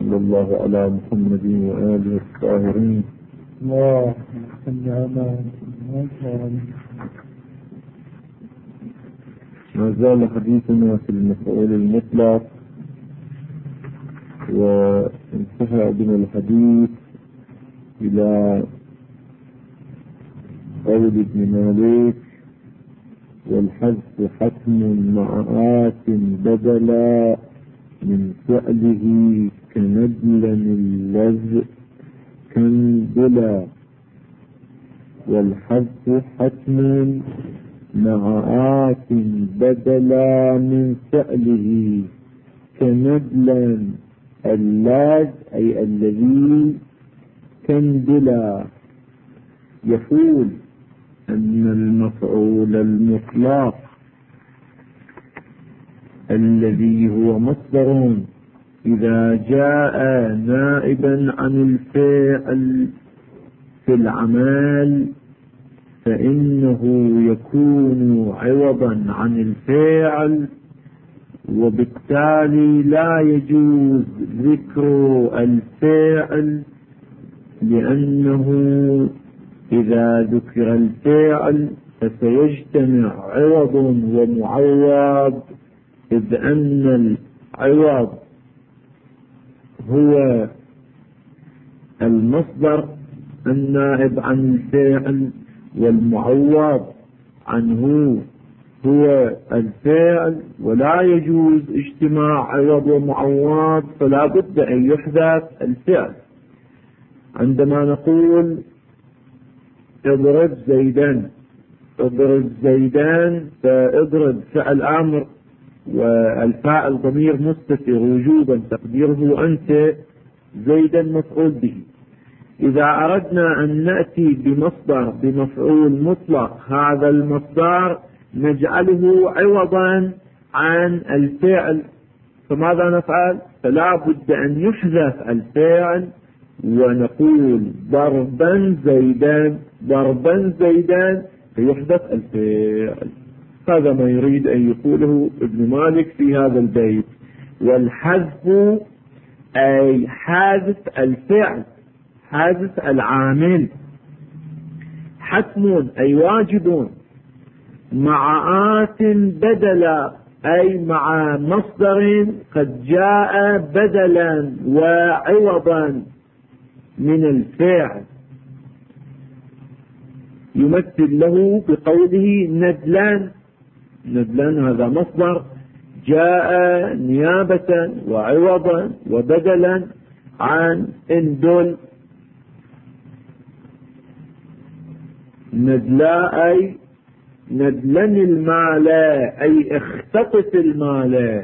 وصلى الله على محمد وآله الطاهرين. اللهم صل على محمد. ما زال حديثنا في المفعول المطلق، وانتهى بنا الحديث إلى قول ابن مالك: والحذف حتم مع آت بدلا من فعله كندلا اللذ كندلا. والحذف حتم مع آت بدلا من فعله كندلا اللذ أي الذي كندلا. يقول أن المفعول المطلق الذي هو مصدر إذا جاء نائبا عن الفعل في العمل فإنه يكون عوضا عن الفعل، وبالتالي لا يجوز ذكر الفعل، لأنه إذا ذكر الفعل فسيجتمع عوض ومعوض، إذ أن العوض هو المصدر النائب عن الفعل، والمعوض عنه هو الفعل، ولا يجوز اجتماع عوض ومعوض، فلا بد أن يحذف الفعل. عندما نقول اضرب زيدا، اضرب زيدان، فاضرب فعل امر والفاعل ضمير مستتر وجوبا تقديره انت، زيدا مفعول به. اذا اردنا ان ناتي بمصدر بمفعول مطلق، هذا المصدر نجعله عوضا عن الفعل، فماذا نفعل؟ فلا بد ان يحذف الفعل ونقول ضربا زيدان، ضربا زيدان، فيحذف الفعل. هذا ما يريد أن يقوله ابن مالك في هذا البيت. والحذف أي حذف الفعل، حذف العامل. حتم أي واجب، مع آت بدلا أي مع مصدر قد جاء بدلا وعوضا من الفعل، يمثل له بقوله ندلان. ندلان هذا مصدر جاء نيابة وعوضا وبدلا عن اندل. ندلا أي ندلن المال أي اختطف المال.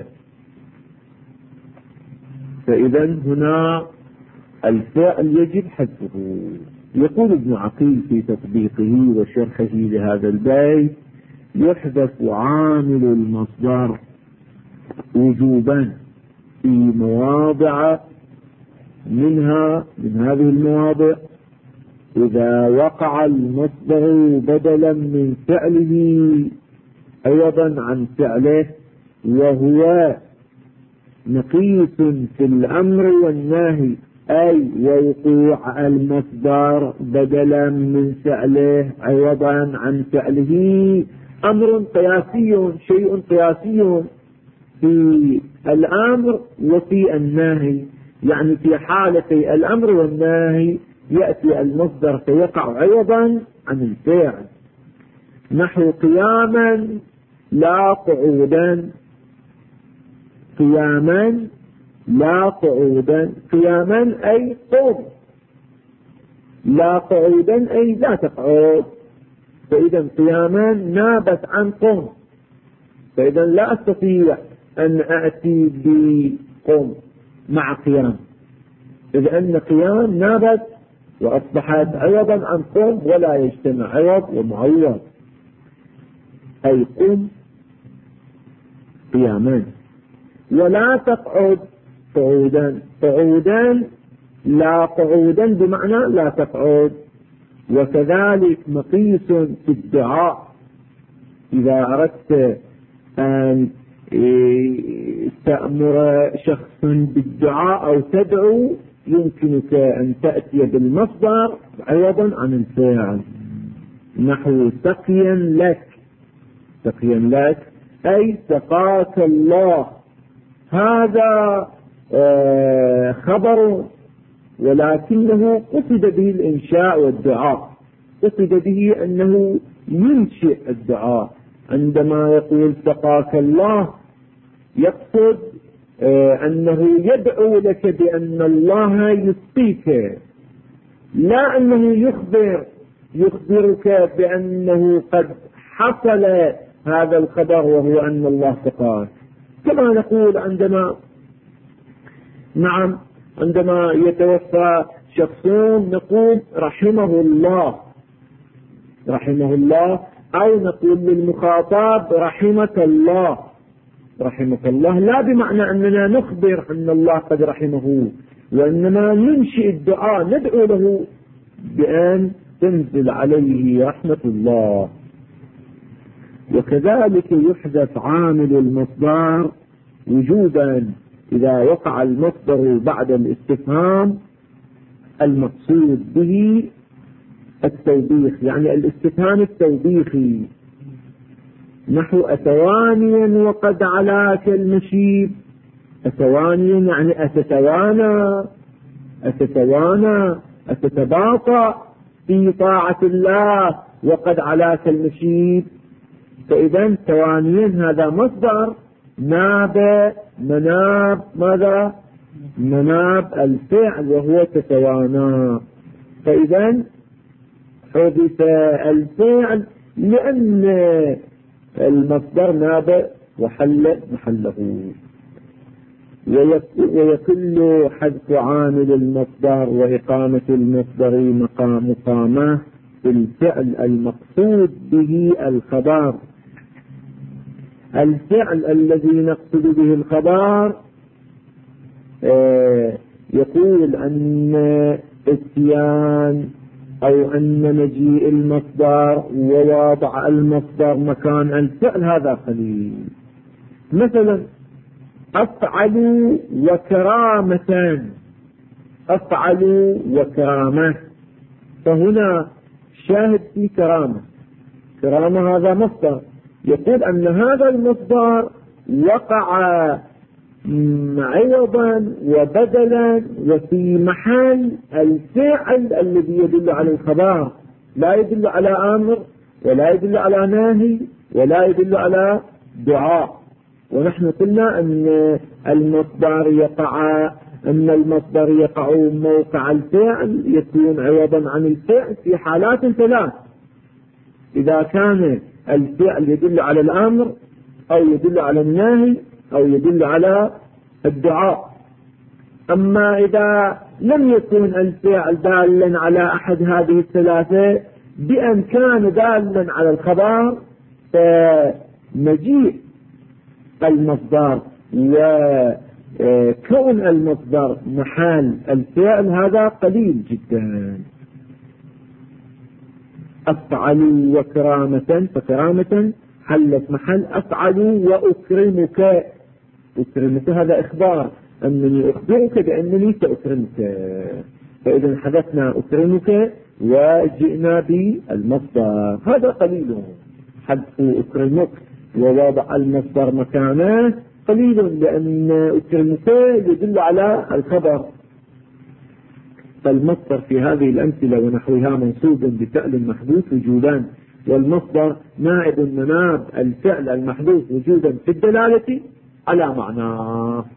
فإذا هنا الفعل يجب حذفه. يقول ابن عقيل في تطبيقه وشرحه لهذا البيت: يحذف عامل المصدر وجوبا في مواضع، منها من هذه المواضع إذا وقع المصدر بدلا من فعله عوضا عن فعله، وهو مقيس في الأمر والنهي، أي وقوع المصدر بدلا من فعله عوضا عن فعله أمر قياسي، شيء قياسي في الأمر وفي النهي، يعني في حالتي الأمر والنهي يأتي المصدر فيقع عوضا عن الفعل. نحو قياما لا قعودا، قياما لا قعودا، قياما أي قم، لا قعودا أي لا تقعد، فإذا قياما نابت عن قم، فإذا لا أستطيع أن أأتي بقم مع قيام، إذ أن قيام نابت وأصبحت عوضا عن قم، ولا يجتمع عوض ومعوض، أي قم قياما. ولا تقعد قعودا، قعودا لا قعودا بمعنى لا تقعد. وكذلك مقيس في الدعاء، إذا أردت أن تأمر شخص بالدعاء أو تدعو يمكنك أن تأتي بالمصدر عوضا عن الفعل، نحو سقيا لك. سقيا لك أي سقاك الله، هذا خبر ولكنه قصد به الإنشاء والدعاء، قصد به أنه ينشئ الدعاء. عندما يقول سقاك الله يقصد أنه يدعو لك بأن الله يسقيك، لا أنه يخبرك بأنه قد حصل هذا الخبر وهو أن الله سقاك. كما نقول عندما يتوفى شخص نقول رحمه الله، رحمه الله، أو نقول للمخاطب رحمك الله، رحمك الله، لا بمعنى أننا نخبر أن الله قد رحمه، وإنما ننشئ الدعاء، ندعو له بأن تنزل عليه رحمة الله. وكذلك يحدث عامل المصدر وجوبا إذا وقع المصدر بعد الاستفهام المقصود به التوبيخ، يعني الاستفهام التوبيخي، نحو أتوانيا وقد علاك المشيب. أتوانيا يعني أتتوانى أتتباطأ في طاعة الله وقد علاك المشيب. فإذا توانيا هذا مصدر ناب مناب ماذا؟ مناب الفعل وهو تتوانى. فإذا حدث الفعل لأن المصدر ناب وحل محله. ويكل حذف عامل المصدر وإقامة المصدر مقامه الفعل المقصود به الخبر. الفعل الذي نقصد به الخبر يقول أن اتيان أو أن مجيء المصدر ووضع المصدر مكان الفعل هذا قليل. مثلا أفعلوا وكرامة، أفعلوا وكرامة، فهنا شاهد في كرامة. كرامة هذا مصدر، يقول أن هذا المصدر وقع عوضا وبدلا وفي محل الفعل الذي يدل على الخبر، لا يدل على أمر ولا يدل على ناهي ولا يدل على دعاء. ونحن قلنا أن المصدر يقع موقع الفعل، يكون عوضا عن الفعل في حالات ثلاث: إذا كان الفعل يدل على الأمر أو يدل على النهي أو يدل على الدعاء. أما إذا لم يكن الفعل دالا على أحد هذه الثلاثة بأن كان دالا على الخبر، فمجيء المصدر وكون المصدر محل الفعل هذا قليل جدا. أفعلوا وكرامة، فكرامة حلت محل أفعلوا وأكرمك. أكرمك هذا إخبار، أنني أخبرك بأنني سأكرمك، فإذا حدثنا أكرمك وجئنا بالمصدر، هذا قليل. حذف أكرمك ووضع المصدر مكانه قليل، لأن أكرمك يدل على الخبر. فالمصدر في هذه الأمثلة ونحوها منصوب بفعل محذوف وجودا، والمصدر نائب مناب الفعل المحذوف وجودا في الدلالة على معناه.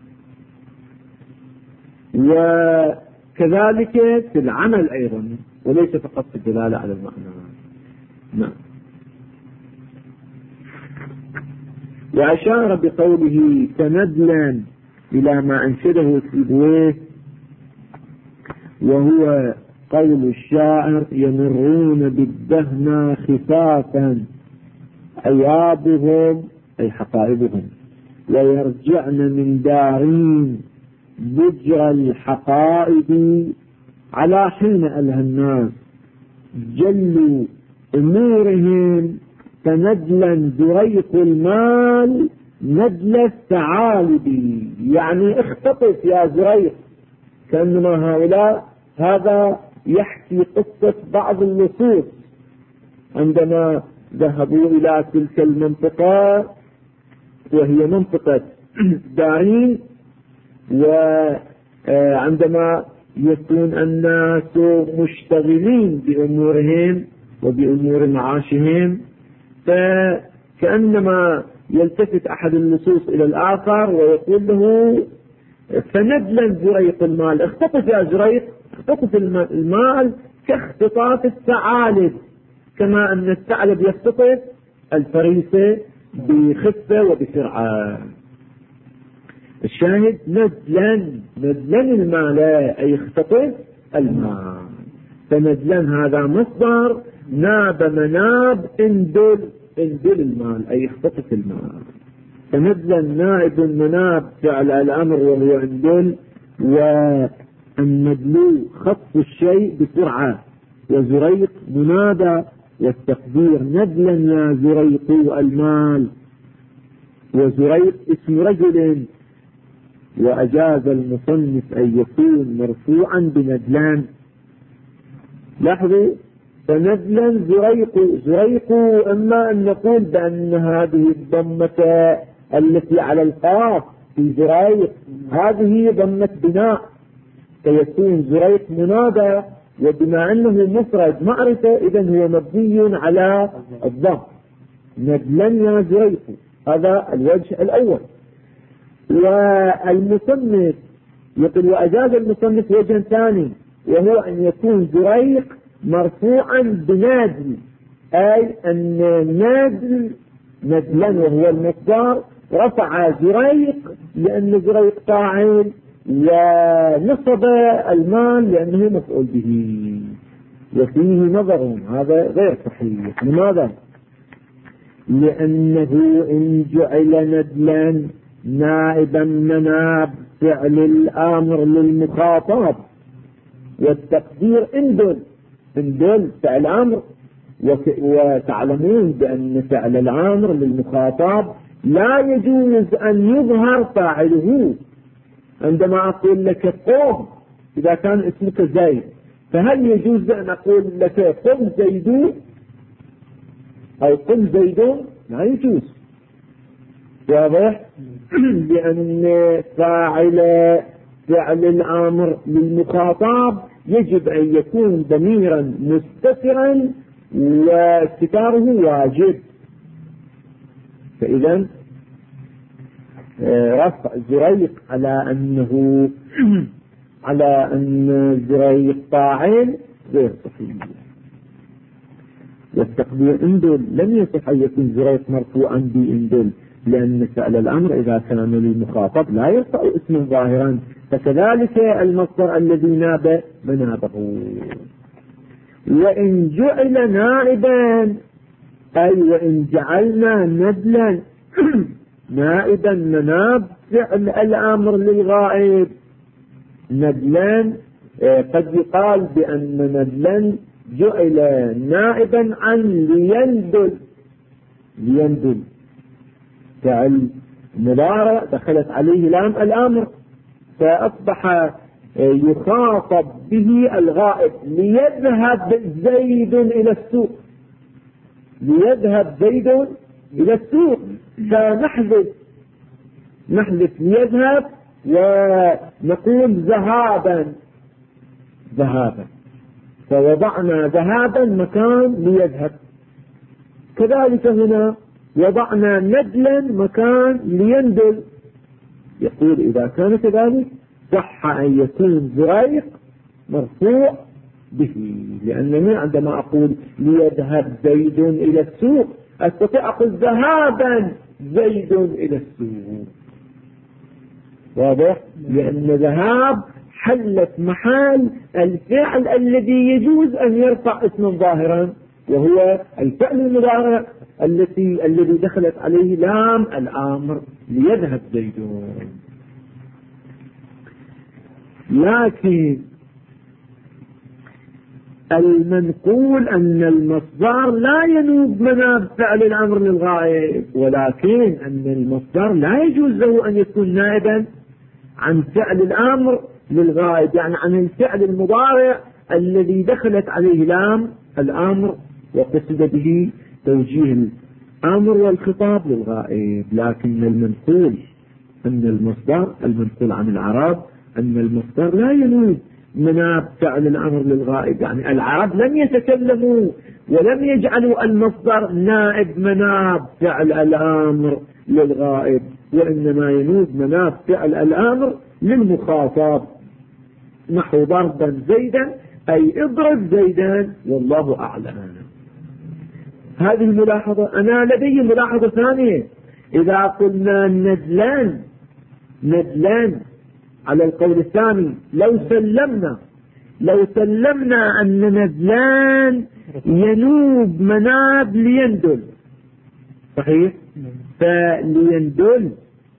وكذلك في العمل أيضا، وليس فقط في الدلالة على المعنى. نعم. وأشار بقوله تندلا إلى ما أنشده سيبويه، وهو قول الشاعر: يمرون بالدهن خفافا أيابهم أي حقائبهم، ويرجعن من دارين بجر الحقائب على حين ألهى الناس، جل أمورهم تندلا دريق المال ندل الثعالب، يعني اختطف يا زريق. كأنما هؤلاء هذا يحكي قصة بعض اللصوص عندما ذهبوا إلى تلك المنطقة، وهي منطقة دارين، وعندما يكون الناس مشتغلين بأمورهم وبأمور معاشهم، فكأنما يلتفت أحد اللصوص إلى الآخر ويقول له: فندلا زريق المال، اختطف يا زريق، اختطف المال كاختطاف الثعالب، كما أن الثعلب يختطف الفريسة بخفة وبسرعة. الشاهد ندلا المال أي اختطف المال. فندلا هذا مصدر ناب مناب اندل المال أي اختطف المال. فندلا نائب مناب فعل الأمر وهو اندل، والندلو خطف الشيء بسرعة، وزريق منادى، والتقدير ندلا يا زريق المال. وزريق اسم رجل، وأجاز المصنف أن يكون مرفوعا بندلان. لاحظوا، فندلا زريق إما أن نقول بأن هذه الضمة التي على القاف في زريق هذه ضمة بناء، فيكون زريق منادى، وبما أنه مفرد معرفة إذن هو مبني على الضم. ندلا يا زريق، هذا الوجه الأول. والمصنف يقول: وأجاز المصنف وجه ثاني، وهو أن يكون زريق مرفوعا بنادل، أي أن نادل ندلا وهو المصدر رفع زريق لأن زريق فاعل، ونصب المال لأنه مفعول به. وفيه نظر، هذا غير صحيح. لماذا؟ لأنه إن جعل ندلا نائبا مناب فعل الأمر للمخاطب، والتقدير اندل فعل أمر، وتعلمون بأن فعل الأمر للمخاطب لا يجوز أن يظهر فاعله. عندما أقول لك قم إذا كان اسمك زيد، فهل يجوز أن أقول لك قم زيد أو قم زيدون؟ لا يجوز. واضح؟ لأن فاعل الأمر للمخاطب يجب أن يكون ضميرا مستترا، واستتاره واجب. فإذا رفع زريق على أن زريق فاعل غير صحيح. والتقدير اندل لم يصح أن يكون زريق مرفوعا باندل، لأن فعل الأمر إذا كان للمخاطب لا يرفع اسما ظاهرا، فكذلك المصدر الذي ناب منابه. وإن جعل نائبا، أي وإن جعلنا ندلا نائبا مناب فعل الأمر للغائب. ندلا قد يقال بأن ندلا جعل نائبا عن ليندل فعل مضارع دخلت عليه لام الأمر، فأصبح يخاطب به الغائب. ليذهب زيد إلى السوق، فنحذف ليذهب ونقول ذهابا، فوضعنا ذهابا مكان ليذهب. كذلك هنا وضعنا ندلا مكان ليندل. يقول إذا كان كذلك صح أن يكون زريق مرفوع به، لأنني عندما أقول ليذهب زيد إلى السوق أستطيع أقول ذهابا زيد إلى السوق. واضح؟ لأن ذهاب حلت محل الفعل الذي يجوز أن يرفع اسما ظاهرا، وهو الفعل المضارع الذي دخلت عليه لام الأمر ليذهب زيدون. لكن المنقول أن المصدر لا ينوب مناب فعل الأمر للغائب، ولكن أن المصدر لا يجوز له أن يكون نائبا عن فعل الأمر للغائب، يعني عن الفعل المضارع الذي دخلت عليه لام الأمر وقصد به توجيه الأمر والخطاب للغائب. لكن المنقول أن المصدر المنقول عن العرب أن المصدر لا ينوب مناب فعل الأمر للغائب، يعني العرب لم يتكلموا ولم يجعلوا المصدر نائب مناب فعل الأمر للغائب، وإنما ينوب مناب فعل الأمر للمخاطب، نحو ضربا زيدا أي اضرب زيدا والله أعلم. هذه الملاحظة. أنا لدي ملاحظة ثانية، إذا قلنا ندلان على القول الثاني، لو سلمنا أن ندلان ينوب مناب ليندل، صحيح؟ فليندل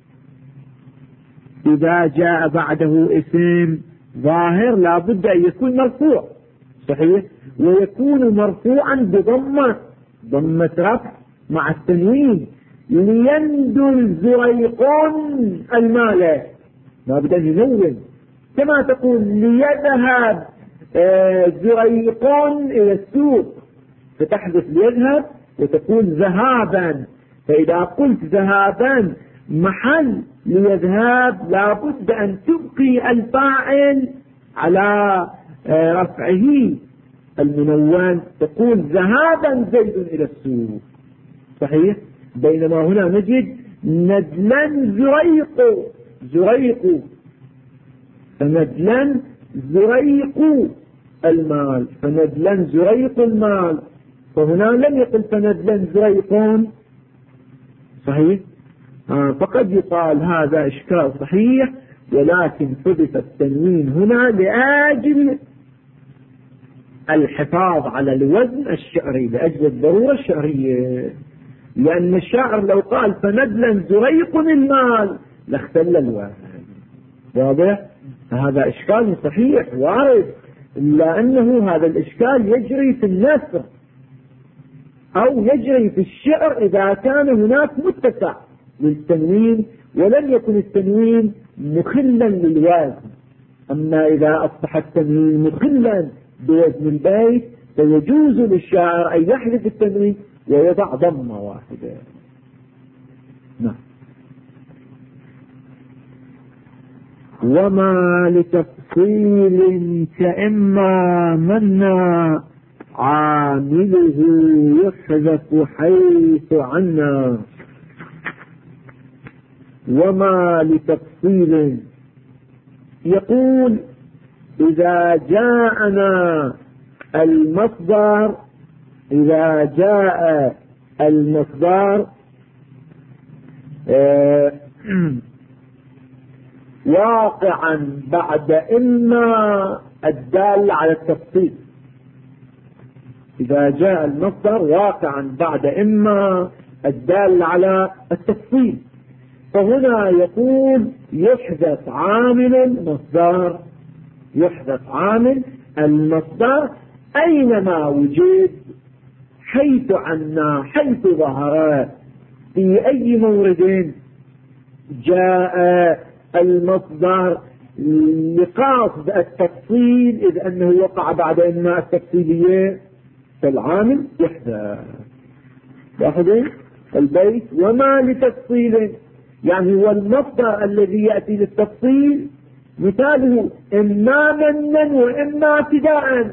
إذا جاء بعده اسم ظاهر لابد أن يكون مرفوع، صحيح؟ ويكون مرفوعا ضمة رفع مع التنوين. ليندل زريق المال، لابد أن ينون، كما تقول ليذهب زريق إلى السوق، فتحدث ليذهب وتقول ذهابا، فإذا قلت ذهابا محل ليذهب لابد أن تبقي الفاعل على رفعه المنون، تقول ذهابا زيد إلى السوق، صحيح؟ بينما هنا نجد ندلا زريق فندلا زريق المال، فندلا زريق المال، فهنا لم يقل فندلا زريقون، صحيح؟ فقد يقال هذا إشكال صحيح، ولكن حدث التنوين هنا لأجل الحفاظ على الوزن الشعري، لأجل الضرورة الشعرية، لأن الشاعر لو قال فندلا زريق المال لاختل الوزن. واضح؟ هذا إشكال صحيح وارد، إلا أنه هذا الإشكال يجري في النثر أو يجري في الشعر إذا كان هناك متسع للتنوين ولم يكن التنوين مخلا للوزن. أما إذا أصبح التنوين مخلا بوزن البيت فيجوز للشاعر أن يحذف التنوين ويضع ضمة واحدة. نعم. وما لتفصيل كإما منا عامله يحذف حيث عنا. وما لتفصيل، يقول إذا جاءنا المصدر، إذا جاء المصدر واقعا بعد إما الدال على التفصيل، إذا جاء المصدر واقعا بعد إما الدال على التفصيل، فهنا يقول يحدث عامل المصدر، يحدث عامل المصدر أينما وجد، حيث عنا، حيث ظهر، في أي مورد جاء المصدر لقاصد التفصيل، إذ أنه وقع بعد إما التفصيلية فالعامل يحدث. لاحظوا البيت وما لتفصيل، يعني هو المصدر الذي يأتي للتفصيل مثاله إما منا وإما ابتداء،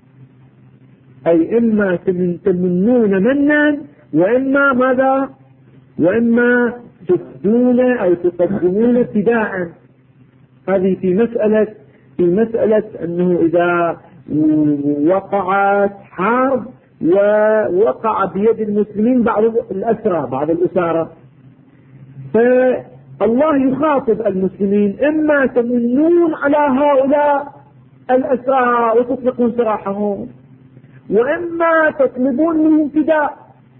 أي إما تمنون منا وإما ماذا، وإما تفدون أو تقدمون ابتداء. هذه في مسألة أنه إذا وقعت حرب ووقع بيد المسلمين بعض الأسرى، بعض الأسارة، فالله يخاطب المسلمين إما تمنون على هؤلاء الأسرى وتطلقون سراحهم، وإما تطلبون منهم فداء،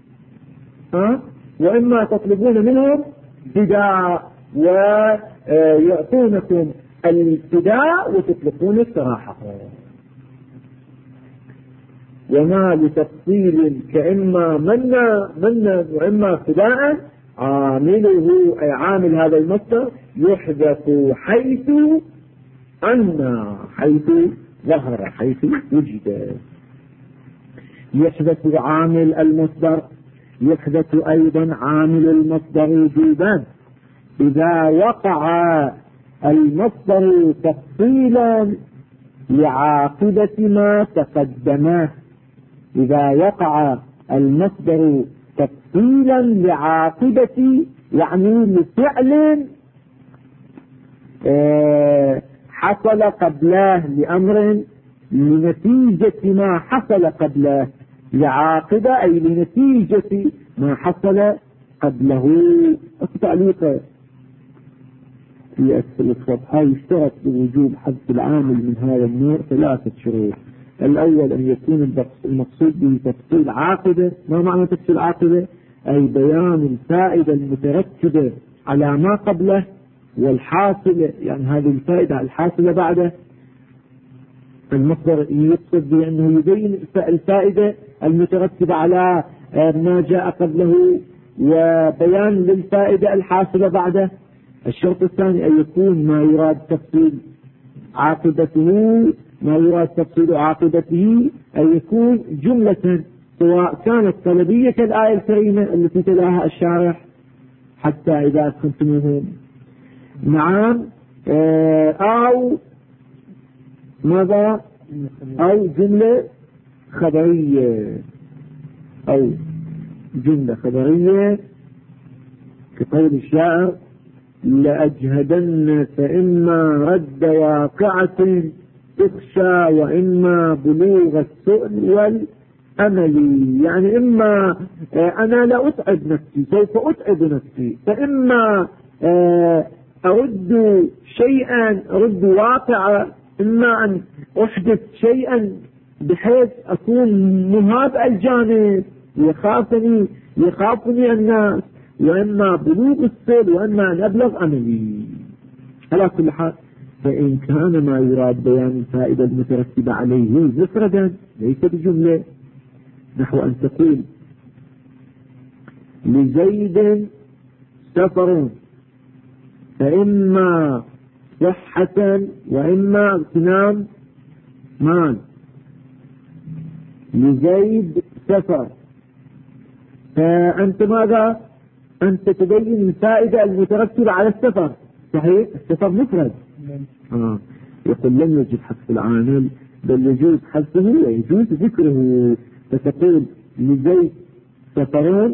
وإما تطلبون منهم فداء ويعطونكم الفداء وتطلقون سراحهم. وما لتفصيل كإما منا وإما ابتداء عامله أي عامل هذا المصدر يحدث حيث ظهر حيث وجد. يحدث عامل المصدر، يحدث أيضا عامل المصدر وجوبا إذا وقع المصدر تفصيلا لعاقبة ما تقدمه. إذا وقع المصدر تفصيلا لعاقبة يعني لفعل حصل قبله، لأمر لنتيجة ما حصل قبله، لعاقبة أي لنتيجة ما حصل قبله. التعليق في أسفل الصفحة يشترط بوجوب حذف العامل من هذا النوع 3 شروط. الأول أن يكون المقصود به تفصيل عاقبة. ما معنى تفصيل عاقبة؟ أي بيان الفائدة المترتبة على ما قبله والحاصلة، يعني هذه الفائدة الحاصلة بعده. المصدر يقصد بأنه يبين الفائدة المترتبة على ما جاء قبله وبيان للفائدة الحاصلة بعده. الشرط الثاني أن يكون ما يراد تفصيل عاقبته أن يكون جملة، سواء كانت طلبية كالآية الكريمة التي تلاها الشارح حتى إذا أسكنتموهم، نعم، أو ماذا، أو جملة خبرية كقول الشاعر: لأجهدن فإما رد واقعة تخشى وإما بلوغ السؤل والأمل. يعني إما أنا لا أتعب نفسي، سوف أتعب نفسي، فإما أرد واقعة، إما أن أحدث شيئا بحيث أكون مهاب الجانب يخافني الناس، وإما بلوغ السؤل وإما أن أبلغ أملي. على كل حال، فإن كان ما يراد بيان الفائدة المترتبة عليه مفردا ليس بجملة، نحو أن تقول: لزيد سفر، فإما صحة وإما اغتنام مال. لزيد سفر، فأنت ماذا؟ أنت تبين الفائدة المترتبة على السفر، صحيح؟ السفر مفرد. يقول لم يجب حذف العامل، بل يجوز حذفه ويجوز ذكره. فتقول: لزيد سفرون،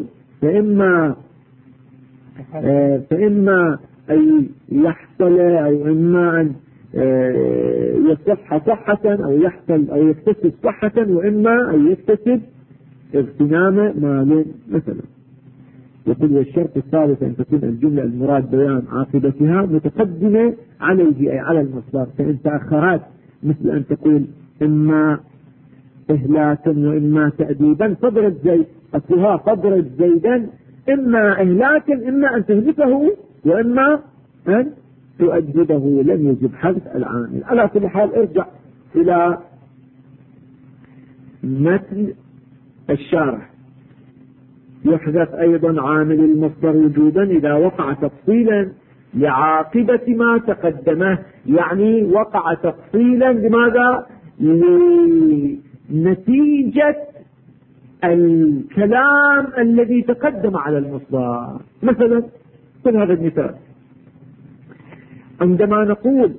فإما أن يحصل أو إما أن يصح صحة أو يحصل أو يكتسب صحة، وإما أن يكتسب اغتنام مال مثلا. يقول: والشرط الثالث أن تكون الجملة المراد بيان عاقبتها متقدمة عليه أي على المصدر. فإن تأخرت مثل أن تقول: إما إهلاكا وإما تأديبا فاضرب زيد، أصلها فاضرب زيدا إما إهلاكا، إما أن تهلكه وإما أن تؤدبه، لم يجب حذف العامل. على كل حال ارجع إلى متن الشارح. يحدث أيضا عامل المصدر وجوبا إذا وقع تفصيلا لعاقبة ما تقدمه، يعني وقع تفصيلا لماذا؟ لنتيجة الكلام الذي تقدم على المصدر. مثلا خذ هذا المثال: عندما نقول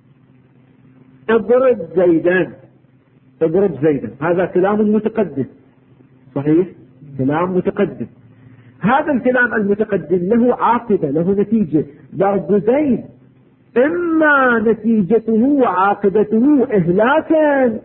اضرب زيدا، هذا كلام متقدم، صحيح؟ كلام متقدم. هذا الكلام المتقدم له عاقبة، له نتيجة. ضرب زيد إما نتيجته وعاقبته إهلاكا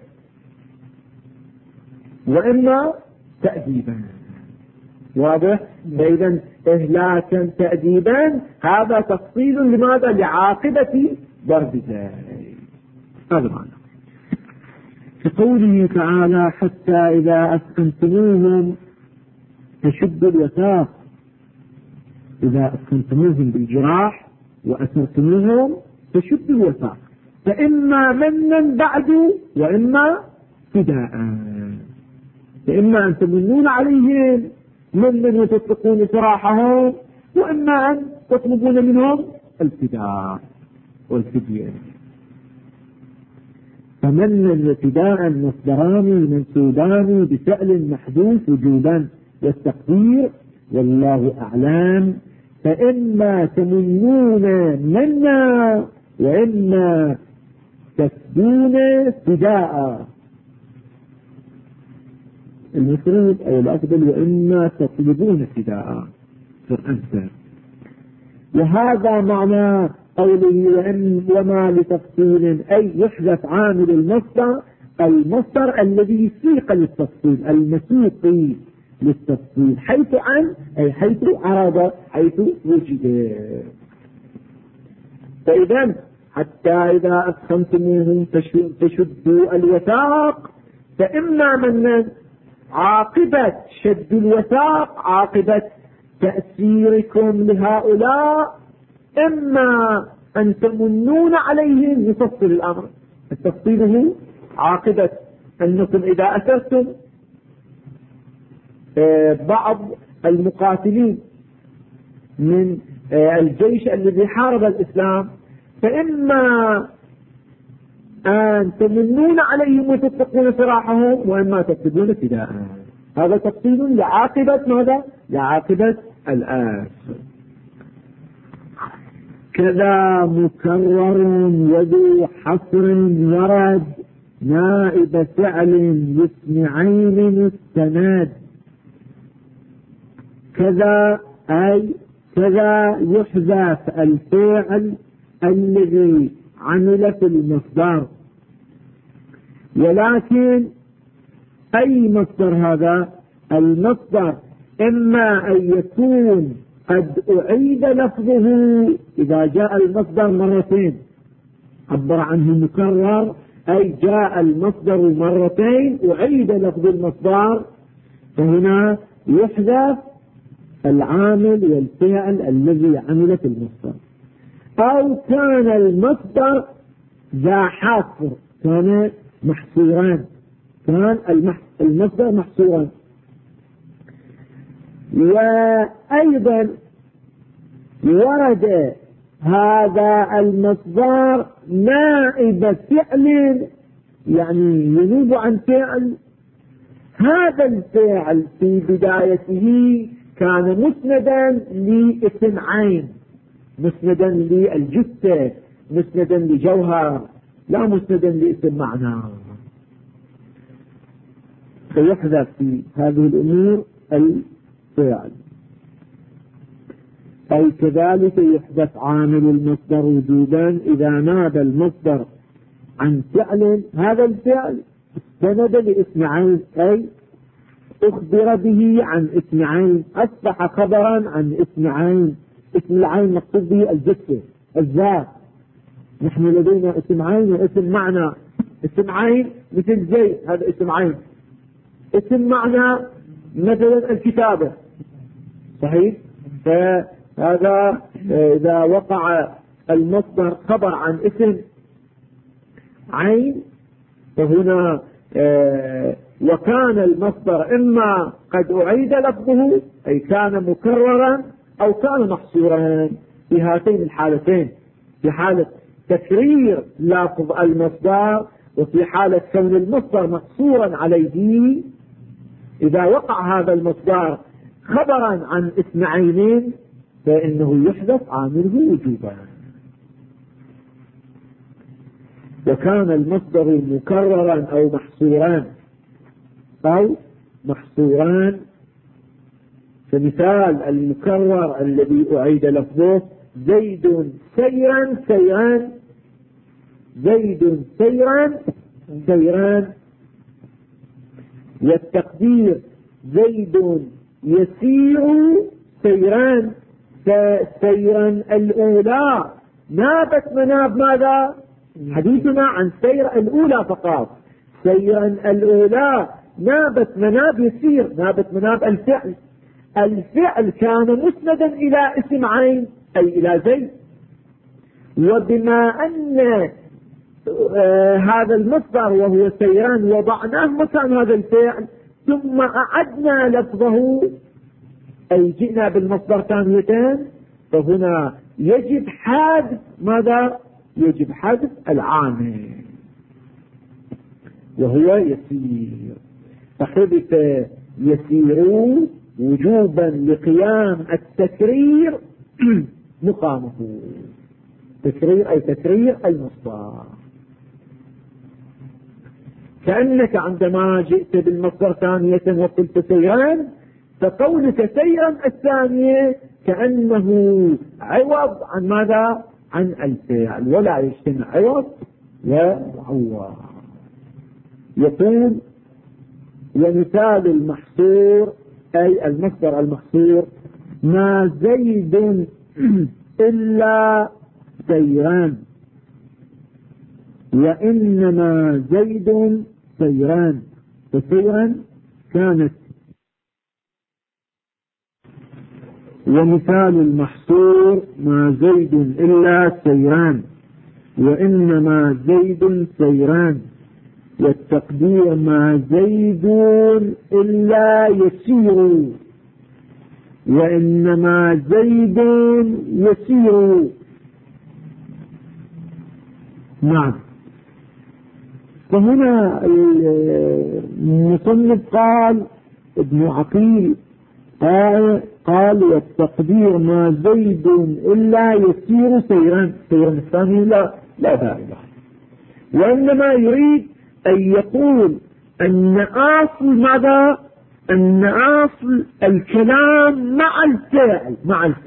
وإما تأديبا. واضح؟ فإذا إهلاكا تأديبا هذا تفصيل لماذا؟ لعاقبة ضرب زيد. هذا معنى. في قوله تعالى: حتى إذا أسكنتموهم تشد الوثاق. إذا أسكنتموهم بالجراح وأسرتموهم تشد الوثاق، فإما منا بعد وإما فداء. إما أن تمنون عليهم من وتطلقون سراحهم، وإما أن تطلبون منهم الفداء والفدية. فمن وفداء مصدران منسوبان بفعل محذوف وجوبا، والتقدير والله أعلم. فإما تمنون منا وإما تفدون فداء. المفروض أو الأفضل وإما تطلبون فداء في الأنسى. وهذا معنى قوله وما لتفصيل، أي يحذف عامل المصدر الذي سيق للتفصيل، المسوق للتفصيل، حيث عن أي حيث عرض، حيث وجد. فإذا حتى إذا أثخنتموهم فشدوا الوثاق، فإما من عاقبة شد الوثاق عاقبة تأثيركم لهؤلاء، إما أن تمنون عليهم. يفصل الأمر، التفصيل عاقبة أنكم إذا أثرتم بعض المقاتلين من الجيش الذي حارب الإسلام، فإما أن تمنون عليهم وتطلقون سراحهم، وإما تكتبون فداء. هذا تفصيل لعاقبة ماذا؟ لعاقبة الآن. كذا مكرر وذو حصر ورد نائب فعل لاسم عين السند. كذا أي كذا يحذف الفعل الذي عمل في المصدر، ولكن أي مصدر هذا؟ المصدر إما أن يكون قد أعيد لفظه، إذا جاء المصدر مرتين عبر عنه مكرر، أي جاء المصدر مرتين أعيد لفظ المصدر، فهنا يحذف العامل والفعل الذي عمل في المصدر. أو كان المصدر ذا حصر، كان محصوران، كان المصدر محصورا. وأيضا ورد هذا المصدر نائب فعل، يعني ينوب عن فعل. هذا الفعل في بدايته كان مسندا لاسم عين، مسندا للجثة، مسندا لجوهر، لا مسندا لاسم معنى. فيحذف في هذه الأمور الفعل. أي كذلك يحذف عامل المصدر وجوبا إذا ناب المصدر عن فعل، هذا الفعل استند لاسم عين، أي أخبر به عن اسم عين، أصبح خبرا عن اسم عين. اسم العين مقصود به الجثة، الذات. نحن لدينا اسم عين واسم معنى. اسم عين مثل زي، هذا اسم عين. اسم معنى مثلا الكتابة، صحيح؟ فهذا إذا وقع المصدر خبر عن اسم عين، فهنا وكان المصدر إما قد أعيد لفظه، أي كان مكررا، أو كان محصورا. في هاتين الحالتين، في حالة تكرير لفظ المصدر، وفي حالة كون المصدر محصورا عليه، إذا وقع هذا المصدر خبرا عن اسم عينين فإنه يحذف عامله وجوبا. وكان المصدر مكررا أو محصوران، فمثال المكرر الذي أعيد لفظه زيد سيرا سيران، زيد سيران. والتقدير زيد يسير سيران، فسيرا الأولى نابت مناب ماذا؟ حديثنا عن سير الأولى فقط. سيرا الأولى نابت مناب يسير، نابت مناب الفعل. الفعل كان مسندا إلى اسم عين، أي إلى زيد. وبما أن هذا المصدر وهو سيران وضعناه مكان هذا الفعل، ثم أعدنا لفظه أي جئنا بالمصدر ثانية، فهنا يجب حذف ماذا؟ يجب حذف العامل وهو يسير، فحذف يسير وجوبا لقيام التكرير مقامه. تكرير أي تكرير المصدر، كأنك عندما جئت بالمصدر ثانية وقلت سيران، فقولك سيرا الثانية كأنه عوض عن ماذا؟ عن الفعل، ولا يجتمع عوض وعوض. يقول ومثال المحصور أي المصدر المحصور ما زيد إلا سيران، وإنما زيد سيران، فسيرا كانت. ومثال المحصور ما زيد إلا سيران، وإنما زيد سيران، والتقدير ما زيد إلا يسير، وإنما زيد يسير. نعم. فهنا المصنف قال ابن عقيل قال والتقدير ما زيد إلا يسير سيرا، سيرا الثاني لا فائدة، وإنما يريد أن يقول أن أصل ماذا؟ أن أصل الكلام مع الفعل،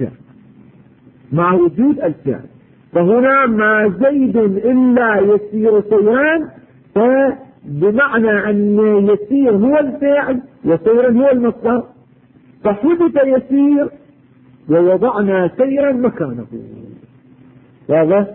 مع وجود الفعل. فهنا ما زيد إلا يسير سيران، فبمعنى أن يسير هو الفعل وسيرا هو المصدر، فحدث يسير ووضعنا سيرا مكانه. هذا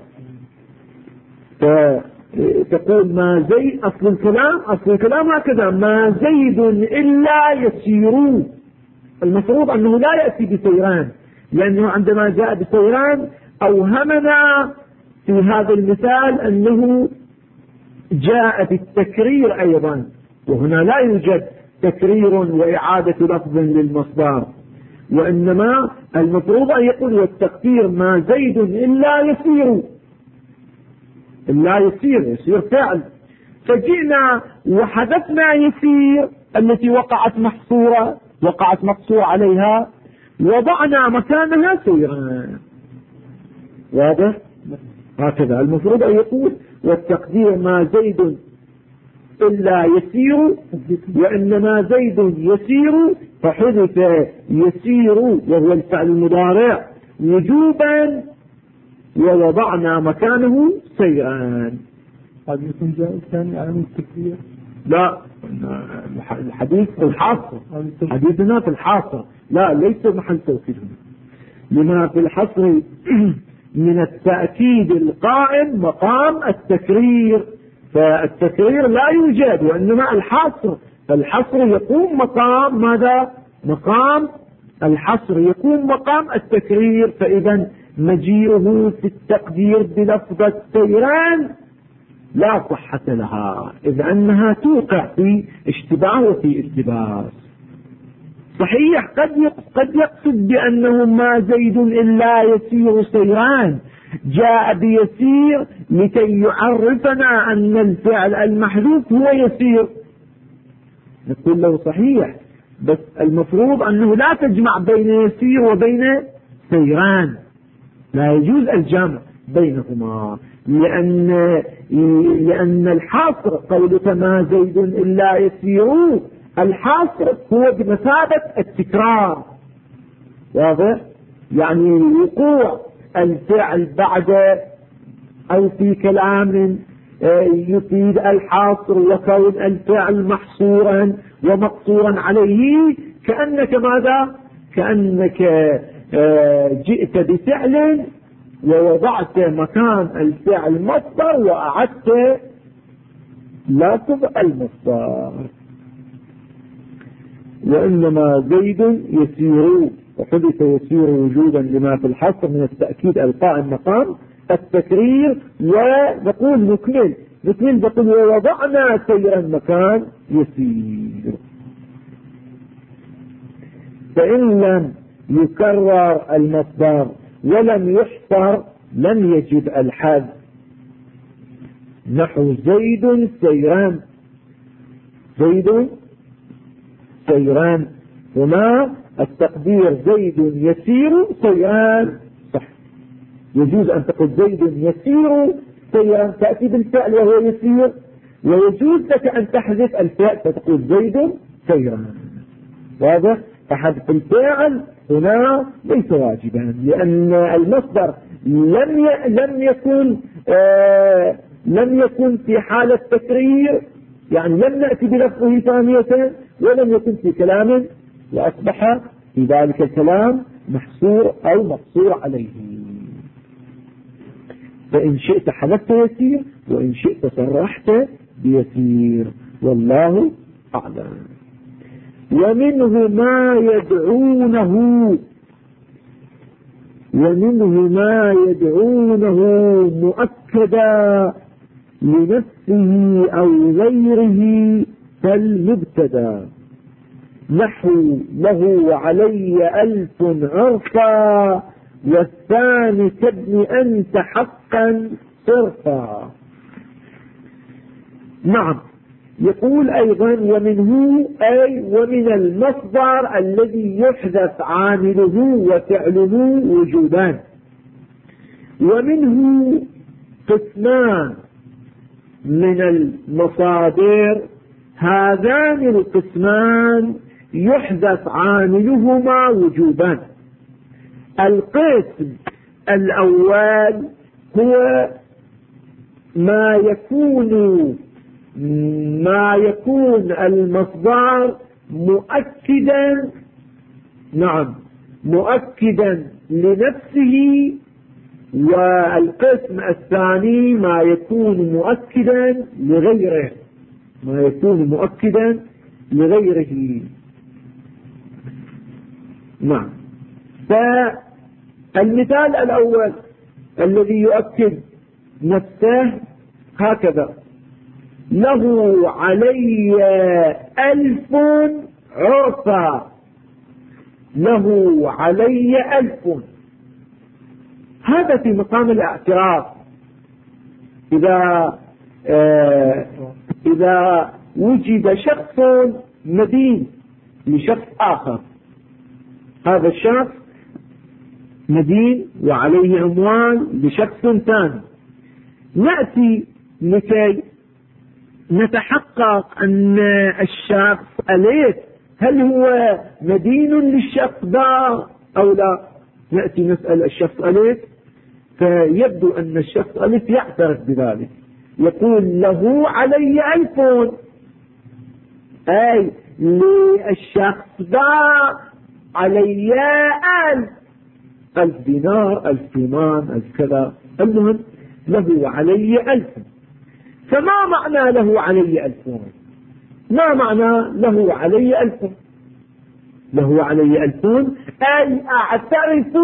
تقول ما زيد، أصل الكلام هكذا، ما زيد إلا يسير. المفروض أنه لا يأتي بسيران، لأنه عندما جاء بسيران أوهمنا في هذا المثال أنه جاء بالتكرير أيضا، وهنا لا يوجد تكرير وإعادة لفظ للمصدر، وإنما المفروض أن يقول والتقدير ما زيد إلا يسير، إلا يسير فعل. فجئنا وحذفنا يسير التي وقعت مقصورة عليها، وضعنا مكانها سيرا. واضح؟ هكذا المفروض أن يقول والتقدير ما زيد إلا يسير، وإنما زيد يسير، فحذف يسير وهو الفعل المضارع وجوبا، ووضعنا مكانه سيئا. قد يكون جائز ثاني على التكرير؟ لا، الحديث في الحاصر، حديثنا في الحاصر، لا ليس محل توكيد هنا، لما في الحصر من التأكيد القائم مقام التكرير، فالتكرير لا يوجد، وإنما الحصر، فالحصر يقوم مقام ماذا؟ مقام الحصر يقوم مقام التكرير. فإذا مجيئه في التقدير بلفظة سيران لا صحة لها، إذ أنها توقع في اشتباه وفي التباس. صحيح قد يقصد بأنه ما زيد إلا يسير سيران، جاء بيسير لكي يعرفنا أن الفعل المحذوف هو يسير، نقول له صحيح، بس المفروض أنه لا تجمع بين يسير وبين سيران، لا يجوز الجمع بينهما، لأن الحاصر قولك ما زيد إلا يسير، الحاصر هو بمثابة التكرار. واضح؟ يعني وقوع الفعل بعد أو في كلام يفيد الحاصر، وكون الفعل محصورا ومقصورا عليه، كأنك ماذا؟ كأنك جئت بفعل ووضعت مكان الفعل مصدر وأعدت لفظ المصدر. وإنما زيد يسير، وحدث يسير وجودا لما في الحصر من التأكيد القائم مقام التكرير. ونقول نكمل بقول ووضعنا سيرا مكان يسير. فإن لم يكرر المصدر ولم يحصر لم يجب الحذف. نحو زيد سيران، زيد سيران، هنا التقدير زيد يسير سيران، صح، يجوز أن تقول زيد يسير سيران تأتي بالفعل وهو يسير، ويجوز لك أن تحذف الفعل فتقول زيد سيران. واضح؟ فحذف الفعل هنا ليس واجبا، لأن المصدر لم يكن في حالة تكرير، يعني لم نأتي بلفظه ثانية، ولم يكن في كلام، وأصبح في ذلك الكلام محصور أو مقصور عليه. فإن شئت حذفت يسير، وإن شئت صرحت بيسير، والله أعلم. ومنه ما يدعونه مؤكدا لنفسه أو غيره فالمبتدا، نحو له وعلي 1000 عرفا والثاني كابن أنت حقا صرفا. نعم، يقول أيضا ومنه أي ومن المصدر الذي يحدث عامله وفعله وجوبان. ومنه قسمان من المصادر، هذان القسمان يحدث عاملهما وجوبان. القسم الأول هو ما يكون المصدر مؤكدا، نعم مؤكدا لنفسه. والقسم الثاني ما يكون مؤكدا لغيره، نعم. فالمثال الأول الذي يؤكد نفسه هكذا: له علي 1000 عرفا، له علي 1000. هذا في مقام الاعتراف. إذا وجد شخص مدين لشخص آخر، هذا الشخص مدين وعليه أموال لشخص ثاني، نأتي لكي نتحقق أن الشخص أليس هل هو مدين للشخص ذا أو لا. نأتي نسأل الشخص أليس، فيبدو أن الشخص أليس يعترف بذلك، يقول له علي 1000، أي للشخص ذا علي 1000 دينار، 1000 تومان، 1000 كذا، المهم له علي 1000. فما معنى له علي 1000؟ ما معنى له علي 1000؟ له علي 1000 أي أعترف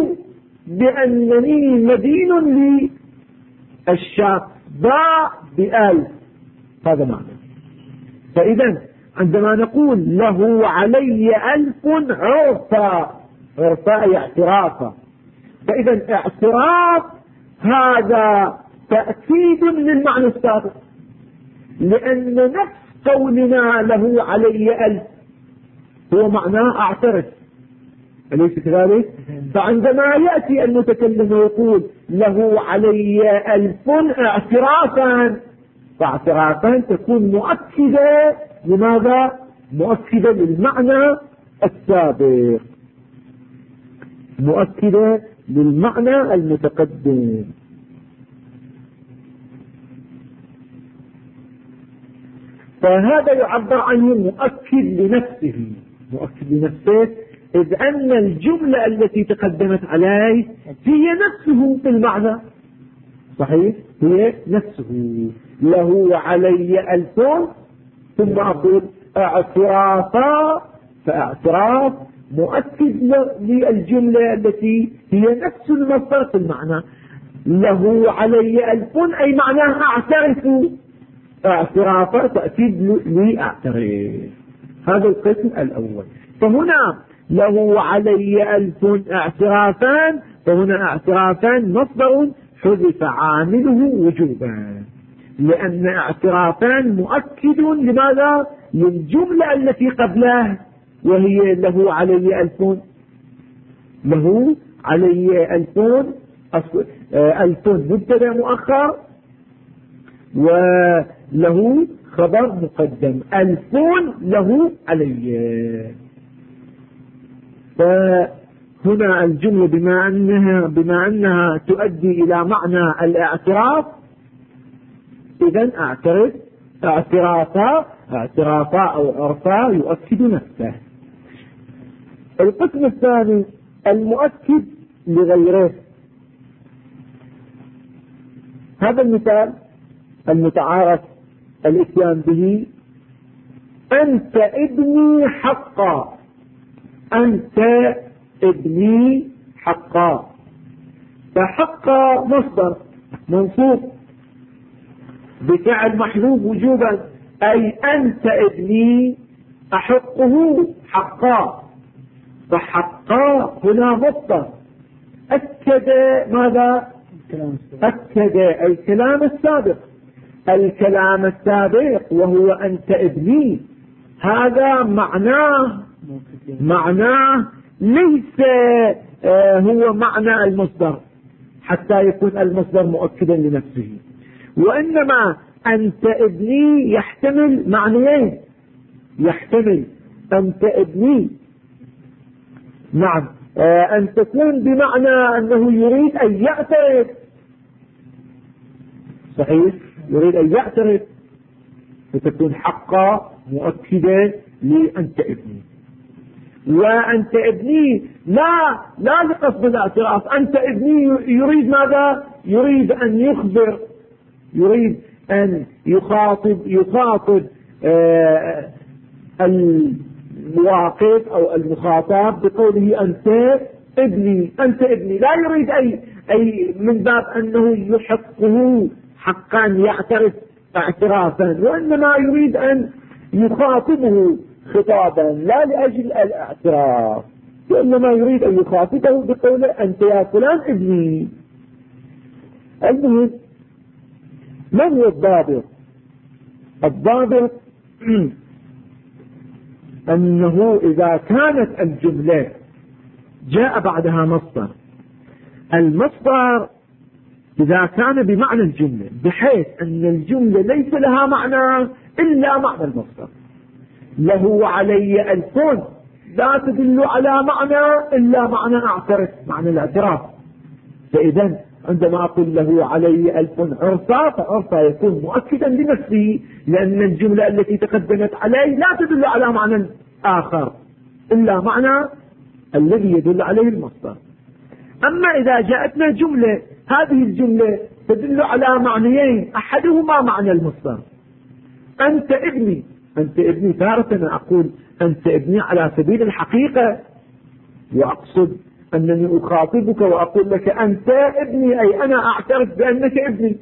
بأنني مدين للشخص ذا ب1000، هذا معنى. فإذا عندما نقول له علي 1000 عرفا أي اعترافا، فإذا اعتراف هذا تأكيد للمعنى السابق، لأن نفس قولنا له علي 1000 هو معناه أعترف، أليس كذلك؟ فعندما يأتي المتكلم ويقول له علي 1000 اعترافا، فاعترافا تكون مؤكدة. لماذا؟ مؤكدة للمعنى السابق، مؤكدة للمعنى المتقدم. فهذا يعبر عنه مؤكد لنفسه، إذ أن الجملة التي تقدمت عليه هي نفسه في المعنى، صحيح، هي نفسه. له علي 1000 ثم أقول اعترافا، فاعتراف مؤكد للجملة التي هي نفس المصدر في المعنى. له علي 1000 أي معناه أعترف، اعترافا تأكيد لي أعترف. هذا القسم الأول. فهنا له علي 1000 اعترافان، فهنا اعترافان مصدر حذف عامله وجوبا، لأن اعترافان مؤكد لماذا؟ للجملة التي قبله، وهي له علي 1000. له علي 1000 مبتدا مؤخر وله خبر مقدم، 1000 له علي. فهنا الجملة بما أنها تؤدي إلى معنى الاعتراف، إذن اعترافا أو عرفا يؤكد نفسه. القسم الثاني المؤكد لغيره. هذا المثال المتعارف الاتيان به: أنت ابني حقا، أنت ابني حقا. فحقا مصدر منصوب بفعل محذوف وجوبا، أي أنت ابني أحقه حقا. فحقا هنا مصدر أكد ماذا؟ أكد الكلام السابق وهو أنت ابني. هذا معناه ليس هو معنى المصدر حتى يكون المصدر مؤكدا لنفسه، وإنما أنت ابني يحتمل معنيين. يحتمل أنت ابني نعم أن تكون بمعنى أنه يريد أن يعترف، صحيح، يريد أن يعترف، فتكون حقا مؤكدة لأنت ابني. وأنت ابني لا لقصد الاعتراف، أنت ابني يريد ماذا؟ يريد أن يخبر، يريد أن يخاطب المواقف أو المخاطب بقوله أنت ابني، أنت ابني. لا يريد أي من باب أنه يحقه حقا يعترف اعترافا، وإنما يريد أن يخاطبه خطابا لا لأجل الاعتراف، وإنما يريد أن يخاطبه بقوله أنت يا فلان ابني. المهم، من هو الضابط؟ الضابط أنه إذا كانت الجملة جاء بعدها مصدر، المصدر إذا كان بمعنى الجملة بحيث أن الجملة ليس لها معنى إلا معنى المصدر، له علي 1000 لا تدل على معنى إلا معنى أعترف، معنى الاعتراف. فإذا عندما أقول له علي 1000 عرفا، فعرفا يكون مؤكدا لنفسه، لأن الجملة التي تقدمت عليه لا تدل على معنى آخر إلا معنى الذي يدل عليه المصدر. أما إذا جاءتنا جملة، هذه الجملة تدل على معنيين، أحدهما معنى المصدر، أنت ابني. أنت ابني تارة أقول أنت ابني على سبيل الحقيقة، وأقصد أنني أخاطبك وأقول لك أنت ابني، أي أنا أعترف بأنك ابني.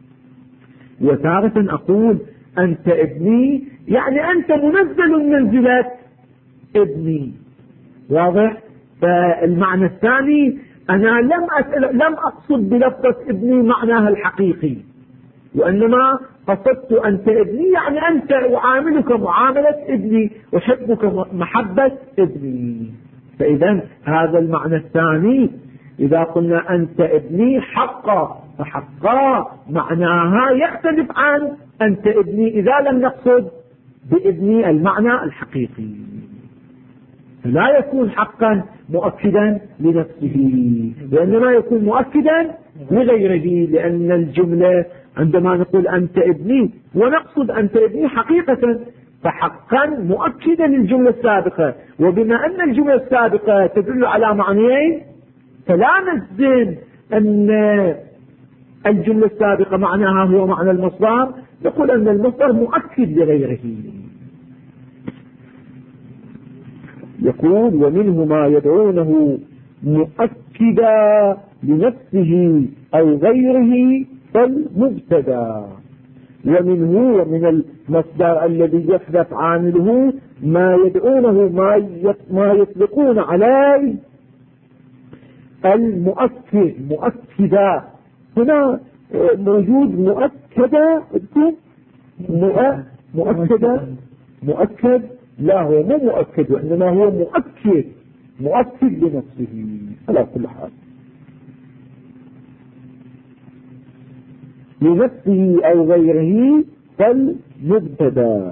وتارة أقول أنت ابني يعني أنت منزل منزلة ابني. واضح؟ فالمعنى الثاني أنا لم أقصد بلفظة ابني معناها الحقيقي، وإنما قصدت أنت ابني يعني أنت أعاملك معاملة ابني، أحبك محبة ابني. فإذا هذا المعنى الثاني، إذا قلنا أنت ابني حقا، فحقا معناها يختلف عن أنت ابني إذا لم نقصد بابني المعنى الحقيقي، لا يكون حقا مؤكدا لنفسه، وإنما يكون مؤكدا لغيره، لأن الجملة عندما نقول أنت ابني ونقصد أنت ابني حقيقة، فحقا مؤكدا للجملة السابقة. وبما أن الجملة السابقة تدل على معنيين، فلا نجزم أن الجملة السابقة معناها هو معنى المصدر، نقول أن المصدر مؤكد لغيره. يقول ومنه ما يدعونه مؤكدا لنفسه أو غيره فالمبتدا. ومن المصدر الذي يحذف عامله ما يدعونه ما يطلقون عليه المؤكد مؤكدا. هنا موجود مؤكدا مؤكد، لا هو مو مؤكد وإنما هو مؤكد لنفسه على كل حال، لنفسه أو غيره فالمبتدا.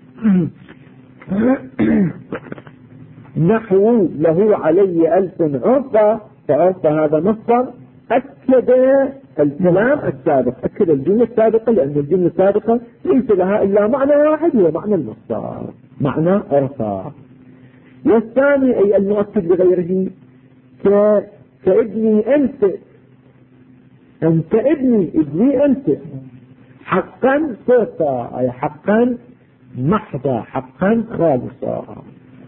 نحو له علي 1000 عرفة، فعرفة هذا مصدر أكد الكلام السابق، أكد الجملة السابقة، لأن الجملة السابقة ليس لها إلا معنى واحد هو معنى المصدر، معنى عرفة. والثاني أي المؤكد لغيره كابني أنت ابني أنت حقا صرتا، أي حقا محضا، حقا خالصا.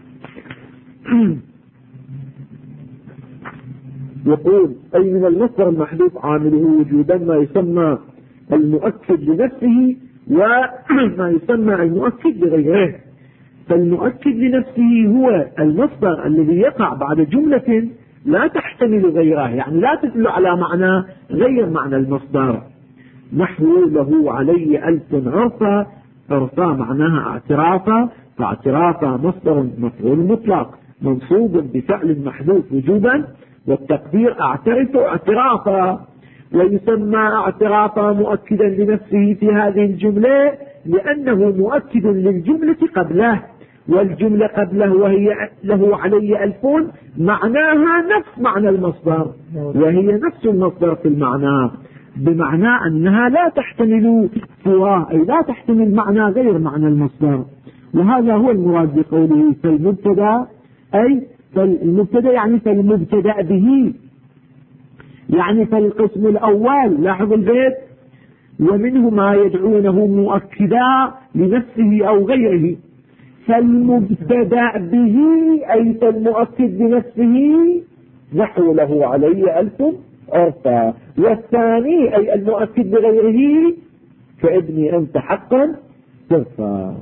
يقول أي من المصدر المحذوف عامله وجودا ما يسمى المؤكد لنفسه وما يسمى المؤكد لغيره. فالمؤكد لنفسه هو المصدر الذي يقع بعد جملة لا تحتمل غيره، يعني لا تدل على معنى غير معنى المصدر. نحو له علي 1000 عرفة، عرفة معناها اعترافا، فاعترافا مصدر مفعول مطلق منصوب بفعل محذوف وجوبا، والتقدير اعترف اعترافا. ويسمى اعترافا مؤكدا لنفسه في هذه الجملة لأنه مؤكد للجملة قبله، والجملة قبله وهي له علي 1000 معناها نفس معنى المصدر، وهي نفس المصدر في المعنى، بمعنى أنها لا تحتمل سواه، أي لا تحتمل معنى غير معنى المصدر. وهذا هو المراد بقوله فالمبتدا، أي فالمبتدا يعني فالمبتدا به، يعني فالقسم الأول. لاحظ البيت: ومنه ما يدعونه مؤكدا لنفسه أو غيره. فالمبتدا به أي فالمؤكد لنفسه نحو له علي 1000 عرفا. والثاني أي المؤكد لغيره كابني أنت حقا صرفا.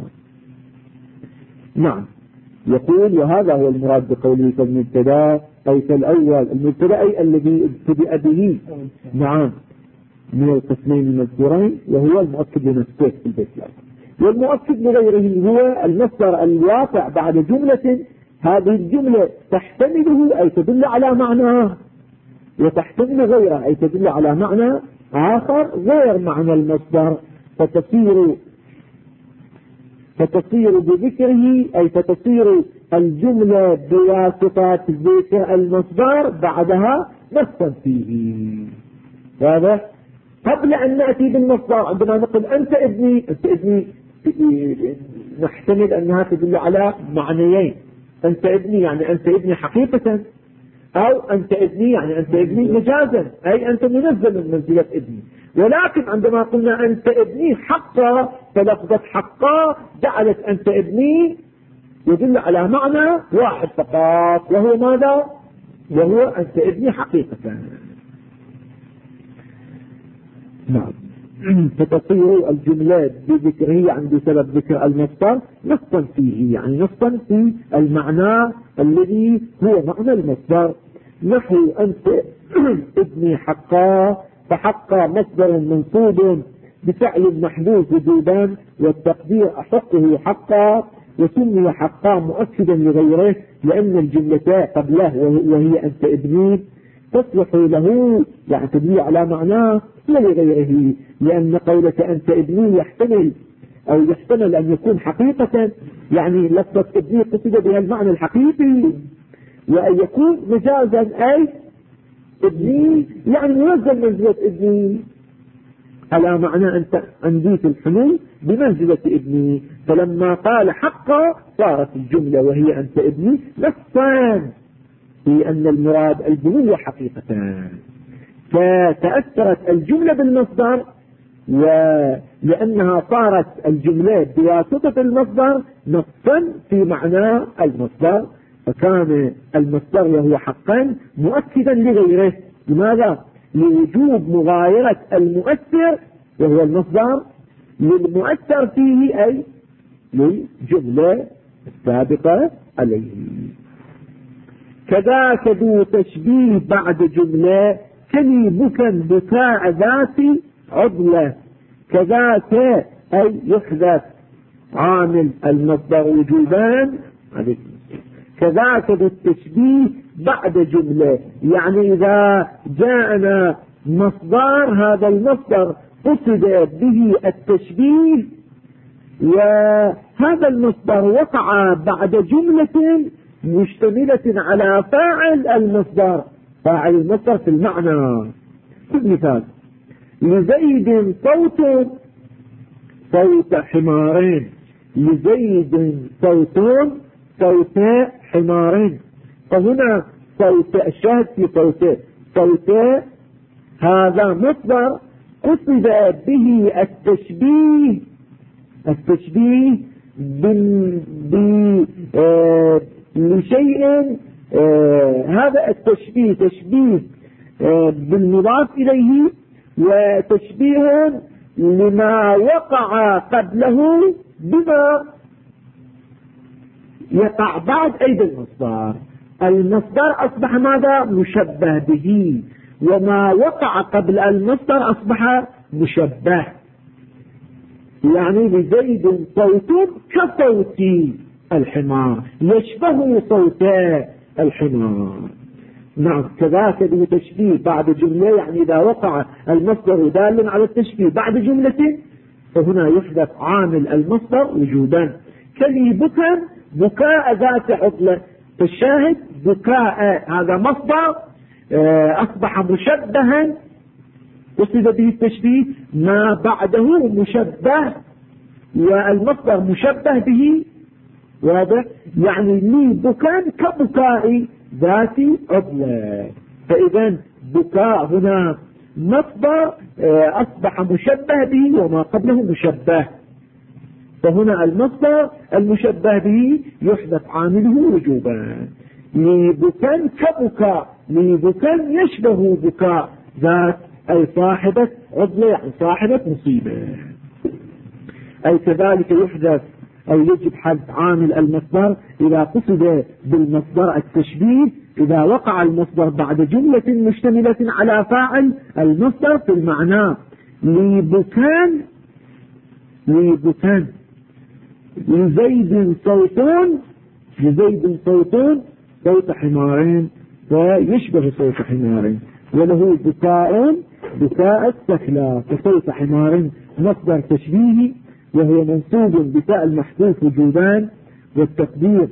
نعم. يقول وهذا هو المراد بقوله فالمبتدا أي فالأول، المبتدا أي الذي ابتدأ به، نعم، من القسمين المذكورين، وهو المؤكد لنفسه في البيت الأول. والمؤكد لغيره هو المصدر الواقع بعد جملة هذه الجملة تحتمله أي تدل على معناه، وتحتمل غيره أي تدل على معنى آخر غير معنى المصدر، فتصير بذكره أي فتصير الجملة بواسطة ذكر المصدر بعدها نصا فيه. هذا قبل أن نأتي بالمصدر عندما نقول أنت ابني نحتمل أنها تدل على معنيين: أنت ابني يعني أنت ابني حقيقة، أو أنت ابني يعني أنت ابني مجازا، أي أنت منزل من منزلة ابني. ولكن عندما قلنا أنت ابني حقا، فلفظة حقا جعلت أنت ابني يدل على معنى واحد فقط، وهو ماذا؟ وهو أنت ابني حقيقة. نعم. فتصير الجملات بذكره عن بسبب ذكر المصدر نصا فيه، يعني نصا في المعنى الذي هو معنى المصدر. نحو أنت ابني حقا، فحقا مصدر منصوب بفعل محذوف وجوبا، والتقدير أحقه حقا، وسمي حقا مؤكدا لغيره لأن الجملتان قبله وهي أنت ابني تصلح له، يعني تدل على معناه ولغيره، لأن قولك أنت ابني يحتمل أن يكون حقيقة، يعني لفظة ابني قصد بها المعنى الحقيقي، وأن يكون مجازا أي ابني يعني ينزل منزلة ابني على معنى أنت عندي في الحمل بمنزلة ابني. فلما قال حقا صارت الجملة وهي أنت ابني نصا في أن المراد البنية حقيقة، فتأثرت الجملة بالمصدر، ولأنها صارت الجملة بواسطة المصدر نصا في معنى المصدر، فكان المصدر وهو حقا مؤكدا لغيره. لماذا؟ لوجوب مغايرة المؤثر وهو المصدر للمؤثر فيه أي للجملة السابقة عليه. كذاك ذو تشبيه بعد جملة كلي بكا بكاء ذاتي عضلة. كذاك أي يحدث عامل المصدر وجوبا. كذاك ذو التشبيه بعد جملة، يعني إذا جاءنا مصدر هذا المصدر قصد به التشبيه، وهذا المصدر وقع بعد جملة مشتملة على فاعل المصدر. فاعل المصدر في المعنى. مثال: لزيد صوت حمارين. لزيد صوت حمارين. فهنا صوت، الشاهد في صوت هذا مصدر قصد به التشبيه لشيء. هذا التشبيه تشبيه بالمضاف إليه، وتشبيه لما وقع قبله بما يقع بعد أيضا المصدر. المصدر أصبح ماذا؟ مشبه به، وما وقع قبل المصدر أصبح مشبه. يعني لزيد صوت كصوت الحمار، يشبه صوت الحمار. نعم. كذاك ذو تشبيه بعد جملة، يعني إذا وقع المصدر دالا على التشبيه بعد جملة فهنا يحدث عامل المصدر وجوبا. كلي بكاء ذات عضلة. فالشاهد بكاء هذا مصدر أصبح مشبها قصد به التشبيه، ما بعده مشبه والمصدر مشبه به. واضح؟ يعني لي بكاء كبكاء ذات عضلة. فإذا بكاء هنا مصدر أصبح مشبه به وما قبله مشبه. فهنا المصدر المشبه به يحدث عامله وجوبا. لبكاء كبكاء، لبكاء يشبه بكاء ذات أي صاحبة عضلة، يعني صاحبة مصيبة. أي كذلك يحدث أو يجب حذف عامل المصدر إذا قصد بالمصدر التشبيه، إذا وقع المصدر بعد جملة مشتملة على فاعل المصدر في المعنى. لبكان لزيد صوت حمارين، ويشبه صوت حمارين. وله بكاء السكلى. فصوت حمار مصدر تشبيهي، وهو منصوب بتاء المحذوف وجوبان. والتقدير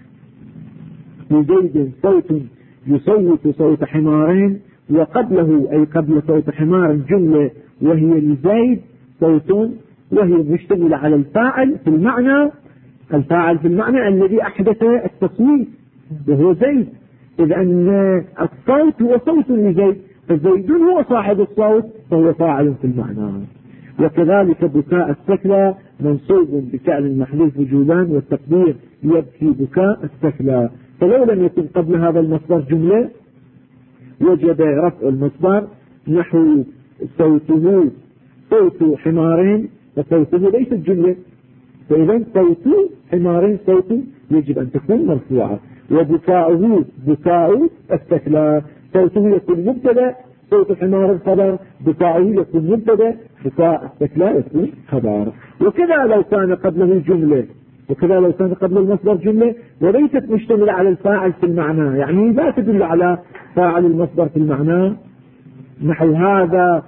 لزيد صوت يصوت صوت حمارين، وقبله أي قبل صوت حمار جملة وهي لزيد صوت، وهي مشتملة على الفاعل في المعنى. الفاعل في المعنى الذي أحدث التصويت وهو زيد، إذ أن الصوت هو صوت لزيد، فزيد هو صاحب الصوت فهو فاعل في المعنى. وكذلك بكاء السكلى منصوب بفعل المحذوف وجوبان، والتقدير يبكي بكاء السكلى. فلو لم يكن قبل هذا المصدر جملة وجب رفع المصدر، نحو صوته صوت حمارين، وصوته ليست جملة، فإذا صوت حمارين صوت يجب أن تكون مرفوعة. وبكاؤه بكاء السكلى، صوته يكون مبتدا، صوت حمار خبر، بكاؤه يكون مبتدا، بكاء السكلى يكون خبر. وكذا لو كان قبله جملة، وكذا لو كان قبل المصدر جملة وليست مشتملة على الفاعل في المعنى، يعني لا تدل على فاعل المصدر في المعنى، نحو هذا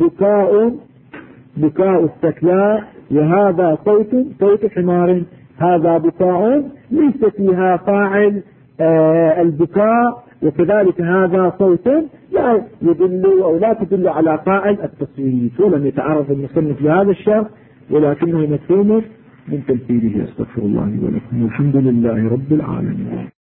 بكاء السكلى، وهذا صوت حمار. هذا بكاء ليس فيها فاعل البكاء، وكذلك هذا صوت لا يدل أو لا تدل على فاعل التصويت. ولم يتعرف المصنف لهذا الشرط، ولكنه مفهوم من تلفيله. استغفر الله ولكم، والحمد لله رب العالمين.